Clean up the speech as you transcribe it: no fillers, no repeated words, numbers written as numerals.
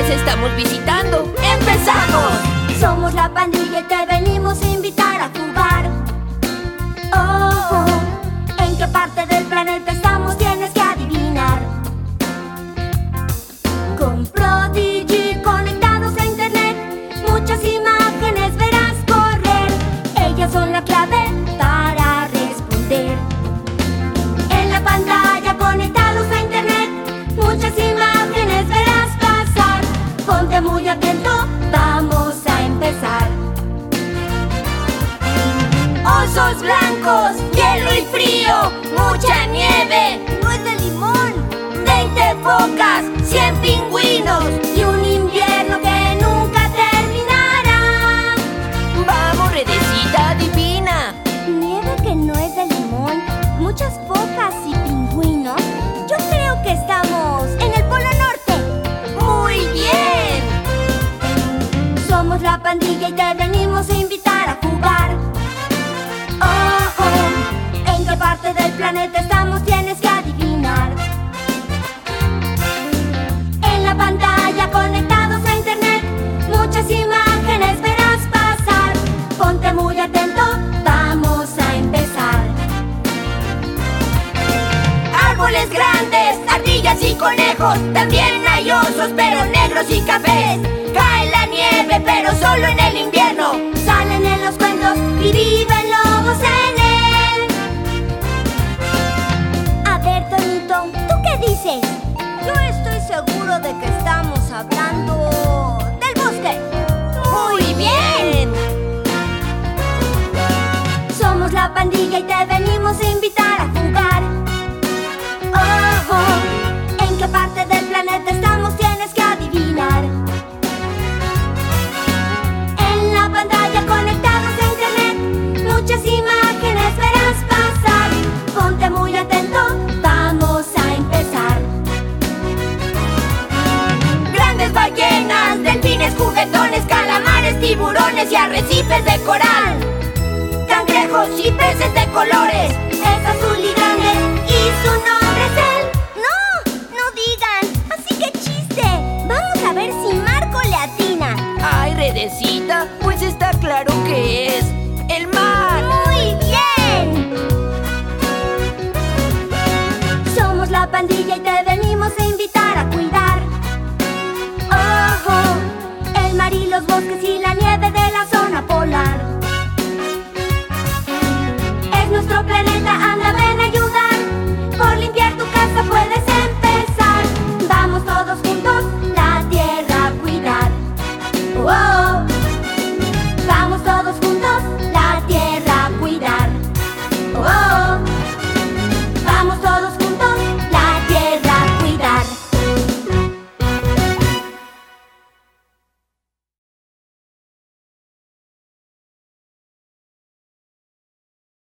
los estamos visitando. ¡Empezamos! Somos la pandilla y te venimos a invitar a jugar. Oh, ¿en qué parte del planeta estamos? Tienes que adivinar. Con Prodigy conectados a internet, muchas imágenes verás correr. Ellas son la clave para responder. En la pantalla conectados a internet, muchas imágenes verás pasar. Ponte muy atento, vamos a empezar. Osos blancos, hielo y frío, mucha nieve, nuez de limón, 20 focas, 100 pingüinos y un invierno que nunca terminará. ¡Vamos, Redecita, adivina! Nieve que no es de limón, muchas focas y pingüinos. Yo creo que estamos en el Polo Norte. ¡Muy bien! Somos la pandilla y te venimos a invitar a jugar. Oh, oh, ¿en qué parte del planeta estamos? Tienes que adivinar. En la pantalla conectados a internet, muchas imágenes verás pasar. Ponte muy atento, vamos a empezar. Árboles grandes, ardillas y conejos, también hay osos pero negros y cafés. Cae la nieve pero solo en el invierno, salen en los cuentos y viven lobos en él. A ver, Tonito, ¿tú qué dices? Yo estoy seguro de que estamos hablando del bosque. ¡Muy bien! Somos la pandilla y te venimos a invitar a jugar. Oh, oh, ¿en qué parte del planeta estamos? Tienes que adivinar. En la pantalla conectados a internet, muchas imágenes verás pasar. Ponte muy atento, vamos a empezar. Grandes ballenas, delfines juguetones, calamares, tiburones y arrecifes de coral. Cangrejos y peces de colores, es azul y grande y su nombre es él. ¡No! ¡No digan! ¡Así que chiste! Vamos a ver si Marco le atina. ¡Ay, Redecita! Pues está claro que es el mar. ¡Muy bien! Somos la pandilla y te venimos a invitar a cuidar. Oh, oh, el mar y los bosques y la nieve de la zona polar.